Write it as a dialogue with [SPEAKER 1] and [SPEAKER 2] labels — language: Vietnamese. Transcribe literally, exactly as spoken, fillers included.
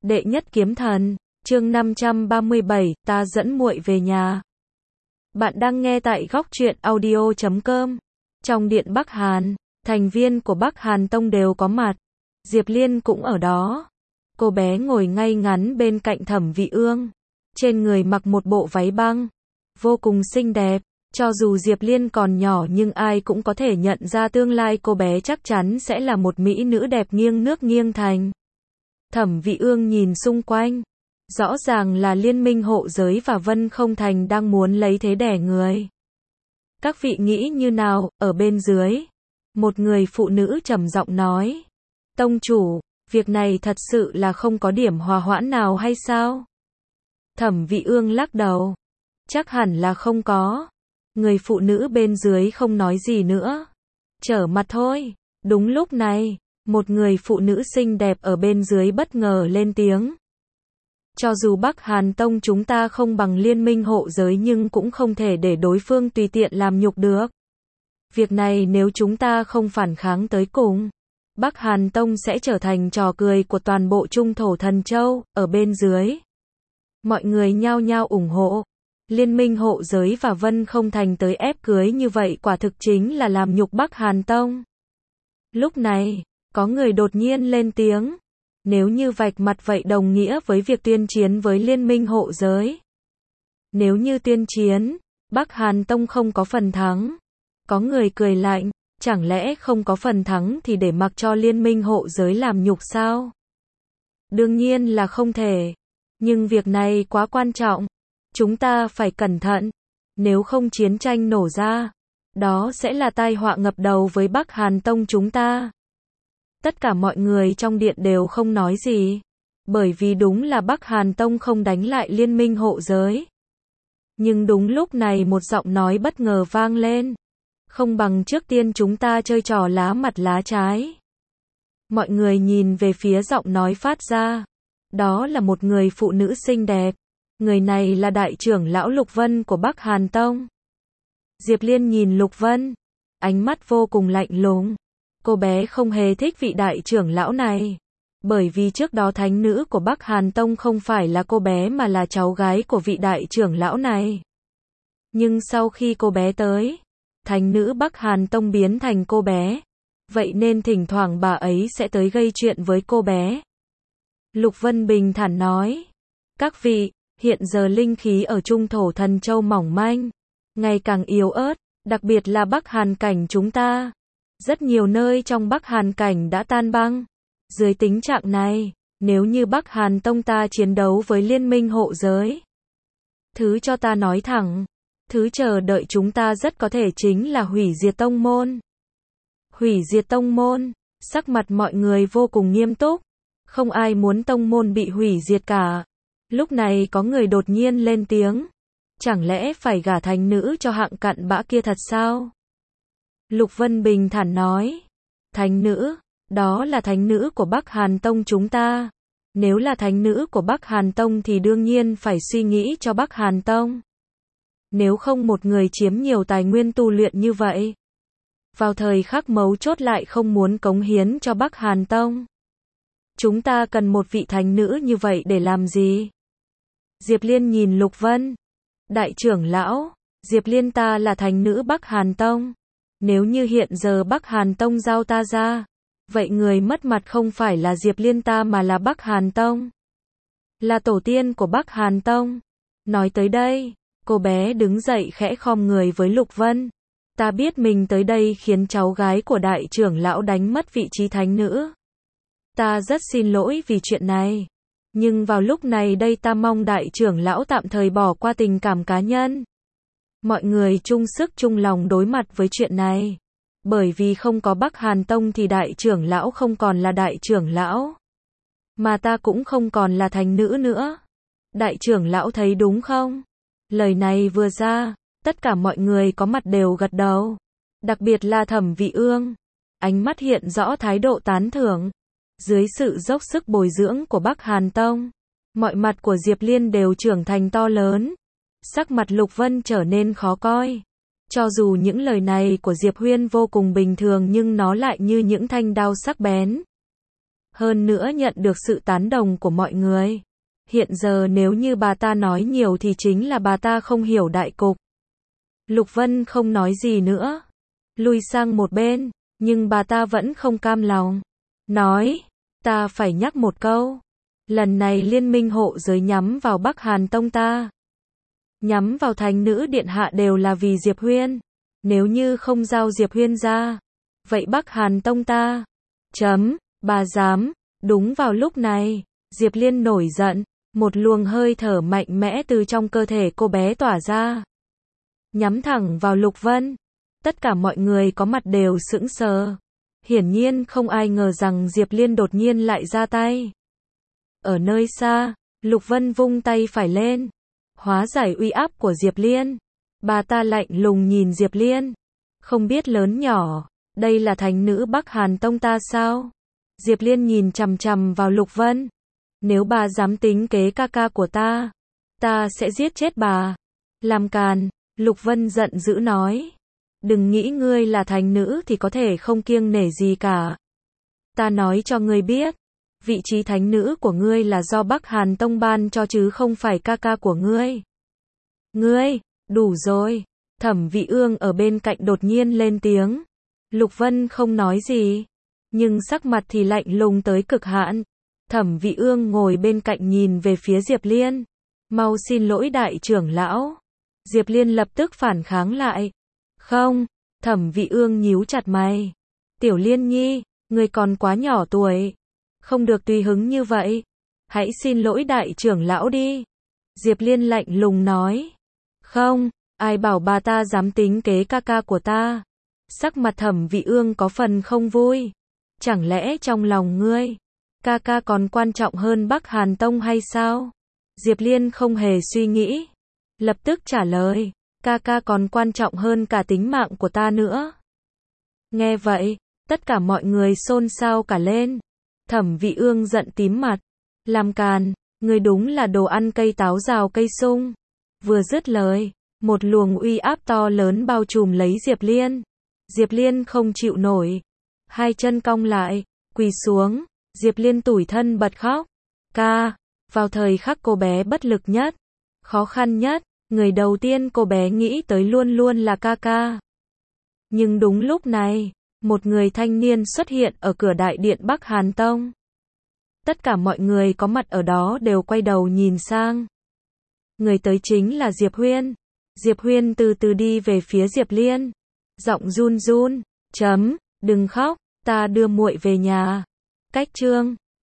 [SPEAKER 1] Đệ nhất kiếm thần, chương năm trăm ba mươi bảy, ta dẫn muội về nhà. Bạn đang nghe tại góc truyện audio chấm com. Trong điện Bắc Hàn, thành viên của Bắc Hàn Tông đều có mặt. Diệp Liên cũng ở đó. Cô bé ngồi ngay ngắn bên cạnh Thẩm Vị Ương. Trên người mặc một bộ váy băng, vô cùng xinh đẹp. Cho dù Diệp Liên còn nhỏ nhưng ai cũng có thể nhận ra tương lai cô bé chắc chắn sẽ là một mỹ nữ đẹp nghiêng nước nghiêng thành. Thẩm Vị Ương nhìn xung quanh. Rõ ràng là Liên minh hộ giới và Vân Không Thành đang muốn lấy thế đẻ người. Các vị nghĩ như nào, ở bên dưới? Một người phụ nữ trầm giọng nói. Tông chủ, việc này thật sự là không có điểm hòa hoãn nào hay sao? Thẩm Vị Ương lắc đầu. Chắc hẳn là không có. Người phụ nữ bên dưới không nói gì nữa. Trở mặt thôi. Đúng lúc này, một người phụ nữ xinh đẹp ở bên dưới bất ngờ lên tiếng. Cho dù Bắc Hàn Tông chúng ta không bằng Liên minh hộ giới nhưng cũng không thể để đối phương tùy tiện làm nhục được. Việc này nếu chúng ta không phản kháng tới cùng, Bắc Hàn Tông sẽ trở thành trò cười của toàn bộ Trung Thổ Thần Châu, ở bên dưới. Mọi người nhao nhao ủng hộ. Liên minh hộ giới và Vân Không Thành tới ép cưới như vậy quả thực chính là làm nhục Bắc Hàn Tông. Lúc này, có người đột nhiên lên tiếng. Nếu như vạch mặt vậy đồng nghĩa với việc tuyên chiến với Liên minh hộ giới. Nếu như tuyên chiến, Bắc Hàn Tông không có phần thắng. Có người cười lạnh, chẳng lẽ không có phần thắng thì để mặc cho Liên minh hộ giới làm nhục sao? Đương nhiên là không thể. Nhưng việc này quá quan trọng. Chúng ta phải cẩn thận. Nếu không chiến tranh nổ ra, đó sẽ là tai họa ngập đầu với Bắc Hàn Tông chúng ta. Tất cả mọi người trong điện đều không nói gì. Bởi vì đúng là Bắc Hàn Tông không đánh lại Liên minh hộ giới. Nhưng đúng lúc này một giọng nói bất ngờ vang lên. Không bằng trước tiên chúng ta chơi trò lá mặt lá trái. Mọi người nhìn về phía giọng nói phát ra. Đó là một người phụ nữ xinh đẹp. Người này là đại trưởng lão Lục Vân của Bắc Hàn Tông. Diệp Liên nhìn Lục Vân. Ánh mắt vô cùng lạnh lùng. Cô bé không hề thích vị đại trưởng lão này. Bởi vì trước đó thánh nữ của Bắc Hàn Tông không phải là cô bé mà là cháu gái của vị đại trưởng lão này. Nhưng sau khi cô bé tới, thánh nữ Bắc Hàn Tông biến thành cô bé. Vậy nên thỉnh thoảng bà ấy sẽ tới gây chuyện với cô bé. Lục Vân bình thản nói. Các vị, hiện giờ linh khí ở Trung Thổ Thần Châu mỏng manh, ngày càng yếu ớt, đặc biệt là Bắc Hàn cảnh chúng ta. Rất nhiều nơi trong Bắc Hàn cảnh đã tan băng. Dưới tình trạng này, nếu như Bắc Hàn Tông ta chiến đấu với Liên minh hộ giới, thứ cho ta nói thẳng, thứ chờ đợi chúng ta rất có thể chính là hủy diệt tông môn. Hủy diệt tông môn, sắc mặt mọi người vô cùng nghiêm túc. Không ai muốn tông môn bị hủy diệt cả. Lúc này có người đột nhiên lên tiếng. Chẳng lẽ phải gả thánh nữ cho hạng cặn bã kia thật sao? Lục Vân bình thản nói. Thánh nữ, đó là thánh nữ của Bắc Hàn Tông chúng ta. Nếu là thánh nữ của Bắc Hàn Tông thì đương nhiên phải suy nghĩ cho Bắc Hàn Tông. Nếu không một người chiếm nhiều tài nguyên tu luyện như vậy, vào thời khắc mấu chốt lại không muốn cống hiến cho Bắc Hàn Tông. Chúng ta cần một vị thánh nữ như vậy để làm gì? Diệp Liên nhìn Lục Vân. Đại trưởng lão, Diệp Liên ta là thánh nữ Bắc Hàn Tông. Nếu như hiện giờ Bắc Hàn Tông giao ta ra, vậy người mất mặt không phải là Diệp Liên ta mà là Bắc Hàn Tông. Là tổ tiên của Bắc Hàn Tông. Nói tới đây, cô bé đứng dậy khẽ khom người với Lục Vân. Ta biết mình tới đây khiến cháu gái của đại trưởng lão đánh mất vị trí thánh nữ. Ta rất xin lỗi vì chuyện này. Nhưng vào lúc này đây ta mong đại trưởng lão tạm thời bỏ qua tình cảm cá nhân. Mọi người chung sức chung lòng đối mặt với chuyện này. Bởi vì không có Bắc Hàn Tông thì đại trưởng lão không còn là đại trưởng lão. Mà ta cũng không còn là thánh nữ nữa. Đại trưởng lão thấy đúng không? Lời này vừa ra, tất cả mọi người có mặt đều gật đầu. Đặc biệt là Thẩm Vị Ương. Ánh mắt hiện rõ thái độ tán thưởng. Dưới sự dốc sức bồi dưỡng của Bắc Hàn Tông, mọi mặt của Diệp Liên đều trưởng thành to lớn. Sắc mặt Lục Vân trở nên khó coi. Cho dù những lời này của Diệp Huyên vô cùng bình thường nhưng nó lại như những thanh đao sắc bén. hơn nữa nhận được sự tán đồng của mọi người. Hiện giờ nếu như bà ta nói nhiều thì chính là bà ta không hiểu đại cục. Lục Vân không nói gì nữa, lui sang một bên, nhưng bà ta vẫn không cam lòng. Nói, ta phải nhắc một câu. Lần này liên minh hộ giới nhắm vào Bắc Hàn Tông ta. Nhắm vào thánh nữ điện hạ đều là vì Diệp Huyên. Nếu như không giao Diệp Huyên ra, vậy Bắc Hàn Tông ta. Chấm, bà dám. Đúng vào lúc này, Diệp Liên nổi giận. Một luồng hơi thở mạnh mẽ từ trong cơ thể cô bé tỏa ra. Nhắm thẳng vào Lục Vân. Tất cả mọi người có mặt đều sững sờ. Hiển nhiên không ai ngờ rằng Diệp Liên đột nhiên lại ra tay. Ở nơi xa, Lục Vân vung tay phải lên. Hóa giải uy áp của Diệp Liên. Bà ta lạnh lùng nhìn Diệp Liên. Không biết lớn nhỏ, đây là thánh nữ Bắc Hàn Tông ta sao? Diệp Liên nhìn chằm chằm vào Lục Vân. Nếu bà dám tính kế ca ca của ta, ta sẽ giết chết bà. Làm càn, Lục Vân giận dữ nói. Đừng nghĩ ngươi là thánh nữ thì có thể không kiêng nể gì cả. Ta nói cho ngươi biết, vị trí thánh nữ của ngươi là do Bắc Hàn Tông ban cho chứ không phải ca ca của ngươi. Ngươi, đủ rồi. Thẩm Vị Ương ở bên cạnh đột nhiên lên tiếng. Lục Vân không nói gì, nhưng sắc mặt thì lạnh lùng tới cực hạn. Thẩm Vị Ương ngồi bên cạnh nhìn về phía Diệp Liên. Mau xin lỗi đại trưởng lão. Diệp Liên lập tức phản kháng lại. Không, Thẩm Vị Ương nhíu chặt mày. Tiểu Liên nhi, ngươi còn quá nhỏ tuổi. Không được tùy hứng như vậy. Hãy xin lỗi đại trưởng lão đi. Diệp Liên lạnh lùng nói. Không, ai bảo bà ta dám tính kế ca ca của ta. Sắc mặt Thẩm Vị Ương có phần không vui. Chẳng lẽ trong lòng ngươi, ca ca còn quan trọng hơn Bắc Hàn Tông hay sao? Diệp Liên không hề suy nghĩ, lập tức trả lời, ca ca còn quan trọng hơn cả tính mạng của ta nữa. Nghe vậy, tất cả mọi người xôn xao cả lên. Thẩm Vị Ương giận tím mặt, làm càn, ngươi đúng là đồ ăn cây táo rào cây sung. Vừa dứt lời, một luồng uy áp to lớn bao trùm lấy Diệp Liên. Diệp Liên không chịu nổi, hai chân cong lại, quỳ xuống. Diệp Liên tủi thân bật khóc. Ca, vào thời khắc cô bé bất lực nhất, khó khăn nhất, người đầu tiên cô bé nghĩ tới luôn luôn là ca ca. Nhưng đúng lúc này, một người thanh niên xuất hiện ở cửa đại điện Bắc Hàn Tông. Tất cả mọi người có mặt ở đó đều quay đầu nhìn sang. Người tới chính là Diệp Huyên. Diệp Huyên từ từ đi về phía Diệp Liên, giọng run run, chấm, đừng khóc, ta đưa muội về nhà. Cách chương